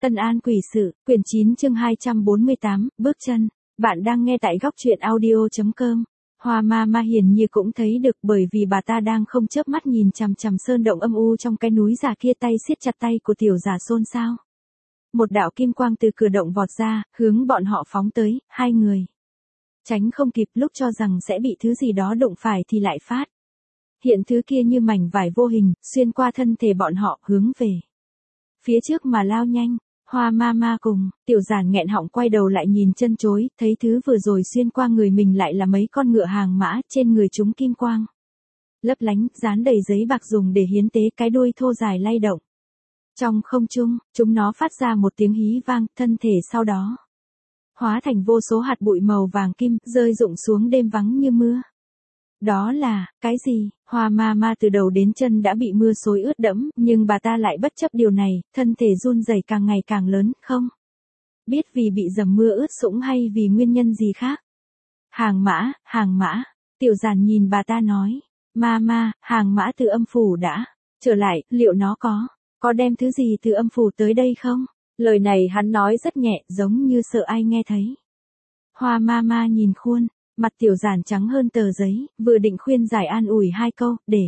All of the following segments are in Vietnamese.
Tân An Quỷ Sự, quyển 9 chương 248, bước chân. Bạn đang nghe tại góc truyện audio.com. Hoa Mama hiển nhiên cũng thấy được, bởi vì bà ta đang không chớp mắt nhìn chằm chằm sơn động âm u trong cái núi giả kia, tay siết chặt tay của tiểu giả xôn xao. Một đạo kim quang từ cửa động vọt ra, hướng bọn họ phóng tới, hai người tránh không kịp, lúc cho rằng sẽ bị thứ gì đó đụng phải thì lại phát hiện thứ kia như mảnh vải vô hình, xuyên qua thân thể bọn họ, hướng về phía trước mà lao nhanh. Hoa Mama cùng tiểu giản nghẹn họng quay đầu lại nhìn chân chối, thấy thứ vừa rồi xuyên qua người mình lại là mấy con ngựa hàng mã, trên người chúng kim quang lấp lánh, dán đầy giấy bạc dùng để hiến tế, cái đuôi thô dài lay động trong không trung, chúng nó phát ra một tiếng hí vang, thân thể sau đó hóa thành vô số hạt bụi màu vàng kim, rơi rụng xuống đêm vắng như mưa. Đó là, cái gì? Hoa Mama từ đầu đến chân đã bị mưa xối ướt đẫm, nhưng bà ta lại bất chấp điều này, thân thể run rẩy càng ngày càng lớn, không biết vì bị dầm mưa ướt sũng hay vì nguyên nhân gì khác. Hàng mã, tiểu giản nhìn bà ta nói, Mama, hàng mã từ âm phủ đã trở lại, liệu nó có đem thứ gì từ âm phủ tới đây không? Lời này hắn nói rất nhẹ, giống như sợ ai nghe thấy. Hoa Mama nhìn khuôn mặt tiểu giản trắng hơn tờ giấy, vừa định khuyên giải an ủi hai câu, để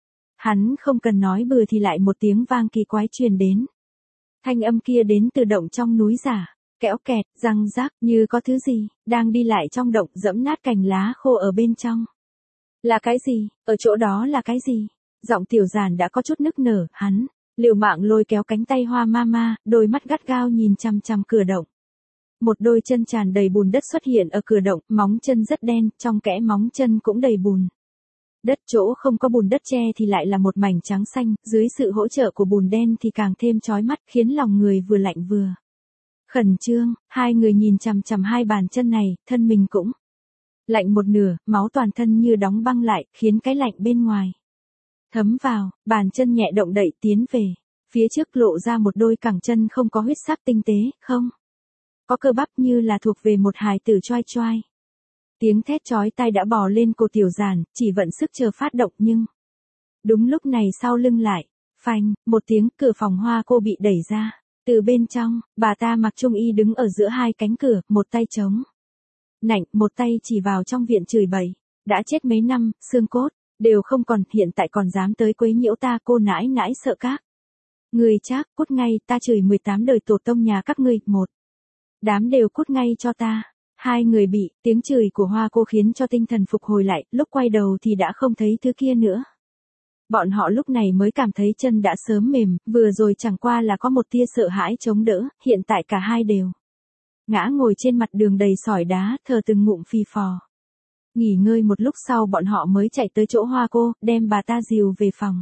hắn không cần nói bừa thì lại một tiếng vang kỳ quái truyền đến. Thanh âm kia đến từ động trong núi giả, kẽo kẹt, răng rác, như có thứ gì đang đi lại trong động, giẫm nát cành lá khô ở bên trong. Là cái gì? Ở chỗ đó là cái gì? Giọng tiểu giản đã có chút nức nở, hắn liều mạng lôi kéo cánh tay Hoa Mama, đôi mắt gắt gao nhìn chằm chằm cửa động. Một đôi chân tràn đầy bùn đất xuất hiện ở cửa động, móng chân rất đen, trong kẽ móng chân cũng đầy bùn đất, chỗ không có bùn đất che thì lại là một mảnh trắng xanh, dưới sự hỗ trợ của bùn đen thì càng thêm chói mắt, khiến lòng người vừa lạnh vừa khẩn trương. Hai người nhìn chằm chằm hai bàn chân này, thân mình cũng lạnh một nửa, máu toàn thân như đóng băng lại, khiến cái lạnh bên ngoài thấm vào. Bàn chân nhẹ động đậy tiến về phía trước, lộ ra một đôi cẳng chân không có huyết sắc tinh tế, không có cơ bắp, như là thuộc về một hài tử choai choai. Tiếng thét chói tai đã bò lên cổ tiểu giản, chỉ vận sức chờ phát động, nhưng đúng lúc này sau lưng lại phanh một tiếng, cửa phòng Hoa cô bị đẩy ra. Từ bên trong, bà ta mặc trung y đứng ở giữa hai cánh cửa, một tay chống nạnh, một tay chỉ vào trong viện chửi bậy. Đã chết mấy năm, xương cốt đều không còn, hiện tại còn dám tới quấy nhiễu ta, cô nãi nãi sợ các người chắc, cút ngay, ta chửi 18 đời tổ tông nhà các ngươi, một đám đều cút ngay cho ta. Hai người bị tiếng chửi của Hoa cô khiến cho tinh thần phục hồi lại, lúc quay đầu thì đã không thấy thứ kia nữa. Bọn họ lúc này mới cảm thấy chân đã sớm mềm, vừa rồi chẳng qua là có một tia sợ hãi chống đỡ, hiện tại cả hai đều ngã ngồi trên mặt đường đầy sỏi đá, thở từng ngụm phì phò. Nghỉ ngơi một lúc sau bọn họ mới chạy tới chỗ Hoa cô, đem bà ta dìu về phòng.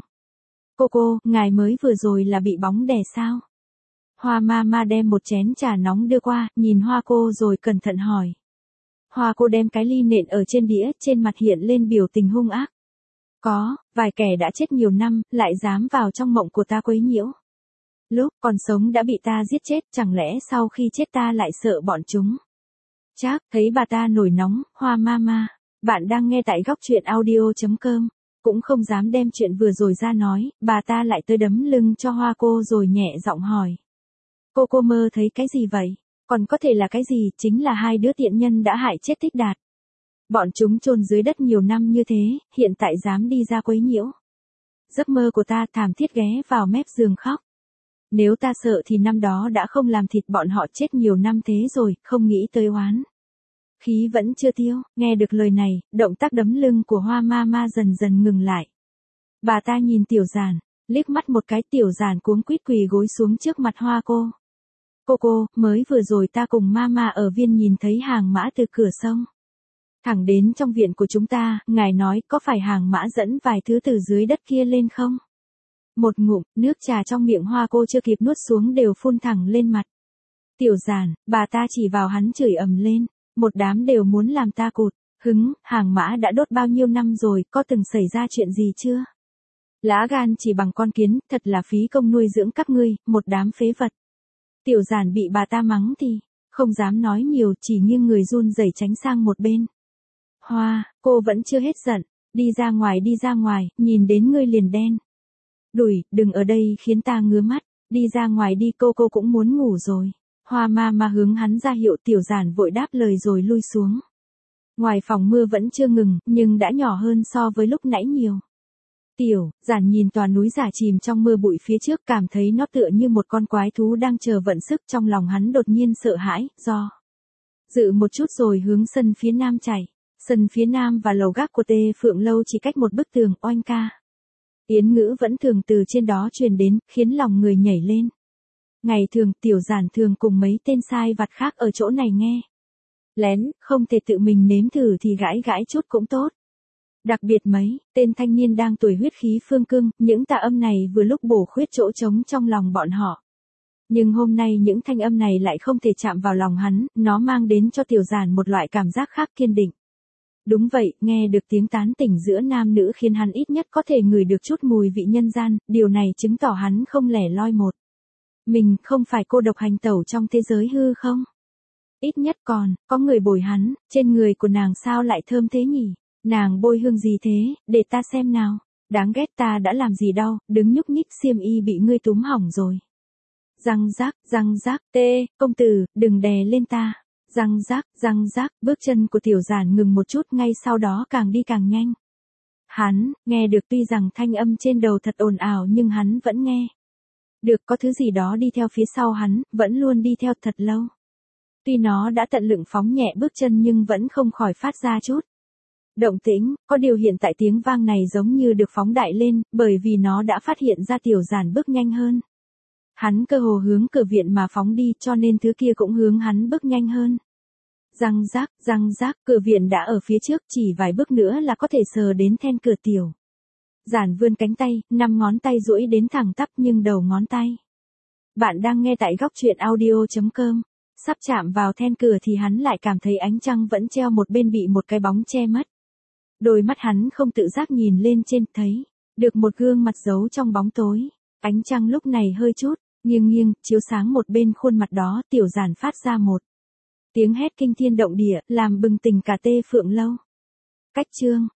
Cô, ngài mới vừa rồi là bị bóng đè sao? Hoa Mama đem một chén trà nóng đưa qua, nhìn Hoa cô rồi cẩn thận hỏi. Hoa cô đem cái ly nện ở trên đĩa, trên mặt hiện lên biểu tình hung ác. Có, vài kẻ đã chết nhiều năm, lại dám vào trong mộng của ta quấy nhiễu. Lúc còn sống đã bị ta giết chết, chẳng lẽ sau khi chết ta lại sợ bọn chúng? Chắc, thấy bà ta nổi nóng, Hoa Mama, bạn đang nghe tại góc truyện audio.com. Cũng không dám đem chuyện vừa rồi ra nói, bà ta lại tới đấm lưng cho Hoa cô rồi nhẹ giọng hỏi. Cô mơ thấy cái gì vậy? Còn có thể là cái gì? Chính là hai đứa tiện nhân đã hại chết Thích Đạt. Bọn chúng chôn dưới đất nhiều năm như thế, hiện tại dám đi ra quấy nhiễu. Giấc mơ của ta, thảm thiết ghé vào mép giường khóc. Nếu ta sợ thì năm đó đã không làm thịt bọn họ chết nhiều năm thế rồi, không nghĩ tới oán khí vẫn chưa tiêu. Nghe được lời này, động tác đấm lưng của Hoa Mama dần dần ngừng lại. Bà ta nhìn tiểu giản, liếc mắt một cái, tiểu giản cuống quýt quỳ gối xuống trước mặt Hoa cô. Cô, mới vừa rồi ta cùng Mama ở viên nhìn thấy hàng mã từ cửa sông thẳng đến trong viện của chúng ta, ngài nói có phải hàng mã dẫn vài thứ từ dưới đất kia lên không? Một ngụm, nước trà trong miệng Hoa cô chưa kịp nuốt xuống đều phun thẳng lên mặt tiểu giản, bà ta chỉ vào hắn chửi ầm lên, một đám đều muốn làm ta cụt hứng, hàng mã đã đốt bao nhiêu năm rồi, có từng xảy ra chuyện gì chưa? Lá gan chỉ bằng con kiến, thật là phí công nuôi dưỡng các ngươi, một đám phế vật. Tiểu giản bị bà ta mắng thì không dám nói nhiều, chỉ nghiêng người run rẩy tránh sang một bên. Hoa, cô vẫn chưa hết giận, đi ra ngoài, nhìn đến ngươi liền đen đủi, đừng ở đây khiến ta ngứa mắt. Đi ra ngoài đi, cô cũng muốn ngủ rồi. Hoa ma hướng hắn ra hiệu, Tiểu Giản vội đáp lời rồi lui xuống. Ngoài phòng mưa vẫn chưa ngừng, nhưng đã nhỏ hơn so với lúc nãy nhiều. Tiểu Giản nhìn tòa núi giả chìm trong mưa bụi phía trước, cảm thấy nó tựa như một con quái thú đang chờ vận sức, trong lòng hắn đột nhiên sợ hãi, do dự một chút rồi hướng sân phía nam chạy. Sân phía nam và lầu gác của Tê Phượng Lâu chỉ cách một bức tường, oanh ca. Yến ngữ vẫn thường từ trên đó truyền đến, khiến lòng người nhảy lên. Ngày thường, Tiểu Giản thường cùng mấy tên sai vặt khác ở chỗ này nghe. Lén, không thể tự mình nếm thử thì gãi chút cũng tốt. Đặc biệt mấy tên thanh niên đang tuổi huyết khí phương cương, những tà âm này vừa lúc bổ khuyết chỗ trống trong lòng bọn họ. Nhưng hôm nay những thanh âm này lại không thể chạm vào lòng hắn, nó mang đến cho Tiểu Giản một loại cảm giác khác kiên định. Đúng vậy, nghe được tiếng tán tỉnh giữa nam nữ khiến hắn ít nhất có thể ngửi được chút mùi vị nhân gian, điều này chứng tỏ hắn không lẻ loi một mình, không phải cô độc hành tẩu trong thế giới hư không. Ít nhất còn có người bồi hắn. Trên người của nàng sao lại thơm thế nhỉ? Nàng bôi hương gì thế, để ta xem nào. Đáng ghét, ta đã làm gì đâu, đứng nhúc nhích, xiêm y bị ngươi túm hỏng rồi. Răng rác, tê, công tử, đừng đè lên ta. Răng rác, bước chân của Tiểu Giản ngừng một chút, ngay sau đó càng đi càng nhanh. Hắn nghe được, tuy rằng thanh âm trên đầu thật ồn ào nhưng hắn vẫn nghe được có thứ gì đó đi theo phía sau hắn, vẫn luôn đi theo thật lâu. Tuy nó đã tận lực phóng nhẹ bước chân nhưng vẫn không khỏi phát ra chút động tĩnh, có điều hiện tại tiếng vang này giống như được phóng đại lên, bởi vì nó đã phát hiện ra Tiểu Giản bước nhanh hơn. Hắn cơ hồ hướng cửa viện mà phóng đi, cho nên thứ kia cũng hướng hắn bước nhanh hơn. Răng rác, cửa viện đã ở phía trước, chỉ vài bước nữa là có thể sờ đến then cửa. Tiểu Giản vươn cánh tay, 5 ngón tay duỗi đến thẳng tắp nhưng đầu ngón tay. Bạn đang nghe tại góc truyện audio.com. Sắp chạm vào then cửa thì hắn lại cảm thấy ánh trăng vẫn treo một bên bị một cái bóng che mất. Đôi mắt hắn không tự giác nhìn lên trên, thấy được một gương mặt giấu trong bóng tối. Ánh trăng lúc này hơi chút nghiêng, chiếu sáng một bên khuôn mặt đó. Tiểu Giản phát ra một tiếng hét kinh thiên động địa, làm bừng tỉnh cả Tê Phượng Lâu. Cách chương